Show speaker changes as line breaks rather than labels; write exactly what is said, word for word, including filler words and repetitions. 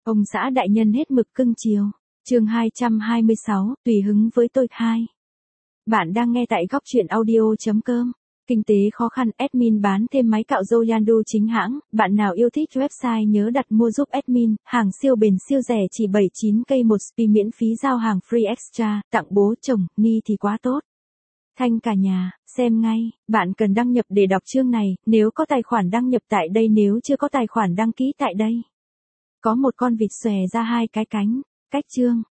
Ông xã đại nhân hết mực cưng chiều. Chương hai trăm hai mươi sáu, tùy hứng với tôi hai. Bạn đang nghe tại góc truyện audio chấm com. Kinh tế khó khăn, admin bán thêm máy cạo râu Yandu chính hãng. Bạn nào yêu thích website nhớ đặt mua giúp admin. Hàng siêu bền siêu rẻ chỉ bảy mươi chín k một spi miễn phí giao hàng free extra. Tặng bố chồng, ni thì quá tốt. Thanh cả nhà, xem ngay. Bạn cần đăng nhập để đọc chương này. Nếu có tài khoản đăng nhập tại đây, nếu chưa có tài khoản đăng ký tại đây. Có một con vịt xòe ra hai cái cánh. Cách chương.